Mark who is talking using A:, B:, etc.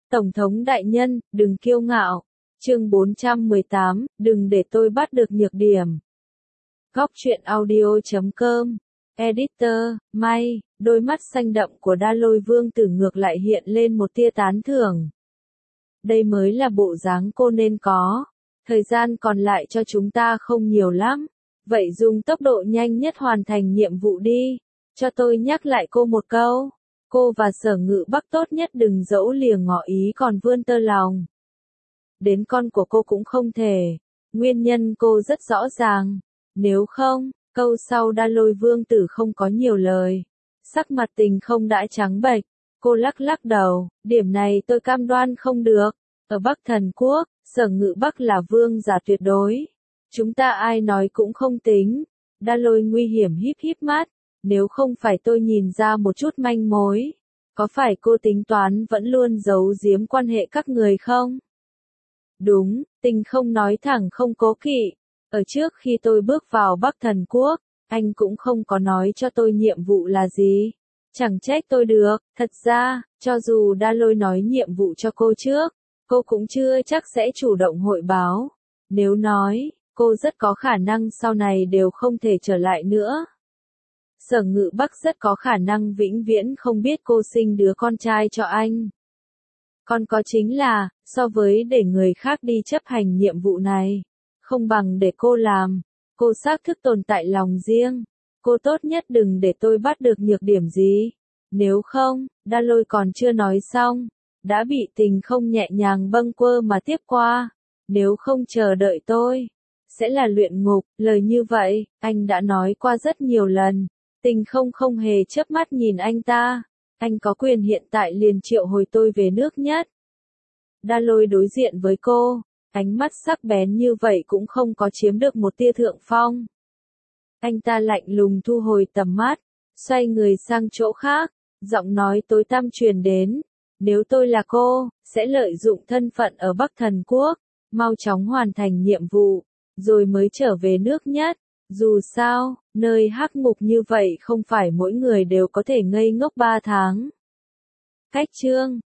A: Tổng thống đại nhân, đừng kiêu ngạo. Chương 418, đừng để tôi bắt được nhược điểm. Góc truyện audio.com. Editor, May, đôi mắt xanh đậm của Đa Lôi Vương Tử ngược lại hiện lên một tia tán thưởng. Đây mới là bộ dáng cô nên có. Thời gian còn lại cho chúng ta không nhiều lắm. Vậy dùng tốc độ nhanh nhất hoàn thành nhiệm vụ đi. Cho tôi nhắc lại cô một câu. Cô và Sở Ngự Bắc tốt nhất đừng dẫu lìa ngỏ ý còn vươn tơ lòng. Đến con của cô cũng không thể. Nguyên nhân cô rất rõ ràng. Nếu không, câu sau Đa Lôi Vương Tử không có nhiều lời. Sắc mặt Tình Không đã trắng bệch. Cô lắc lắc đầu, điểm này tôi cam đoan không được. Ở Bắc Thần Quốc, Sở Ngự Bắc là vương giả tuyệt đối. Chúng ta ai nói cũng không tính. Đa Lôi nguy hiểm híp híp mắt. Nếu không phải tôi nhìn ra một chút manh mối, có phải cô tính toán vẫn luôn giấu giếm quan hệ các người không? Đúng, Tình Không nói thẳng không cố kỵ. Ở trước khi tôi bước vào Bắc Thần Quốc, anh cũng không có nói cho tôi nhiệm vụ là gì. Chẳng trách tôi được, thật ra, cho dù Đa Lôi nói nhiệm vụ cho cô trước, cô cũng chưa chắc sẽ chủ động hội báo. Nếu nói, cô rất có khả năng sau này đều không thể trở lại nữa. Sở Ngự Bắc rất có khả năng vĩnh viễn không biết cô sinh đứa con trai cho anh. Còn có chính là, so với để người khác đi chấp hành nhiệm vụ này, không bằng để cô làm. Cô xác thức tồn tại lòng riêng. Cô tốt nhất đừng để tôi bắt được nhược điểm gì. Nếu không, Đa Lôi còn chưa nói xong, đã bị Tình Không nhẹ nhàng bâng quơ mà tiếp qua. Nếu không chờ đợi tôi, sẽ là luyện ngục. Lời như vậy, anh đã nói qua rất nhiều lần. Tình Không không hề chớp mắt nhìn anh ta. Anh có quyền hiện tại liền triệu hồi tôi về nước nhất. Đa Lôi đối diện với cô, ánh mắt sắc bén như vậy cũng không có chiếm được một tia thượng phong. Anh ta lạnh lùng thu hồi tầm mắt, xoay người sang chỗ khác, giọng nói tối tăm truyền đến. Nếu tôi là cô, sẽ lợi dụng thân phận ở Bắc Thần Quốc, mau chóng hoàn thành nhiệm vụ, rồi mới trở về nước nhất. Dù sao, nơi hắc ngục như vậy không phải mỗi người đều có thể ngây ngốc 3 tháng. Cách chương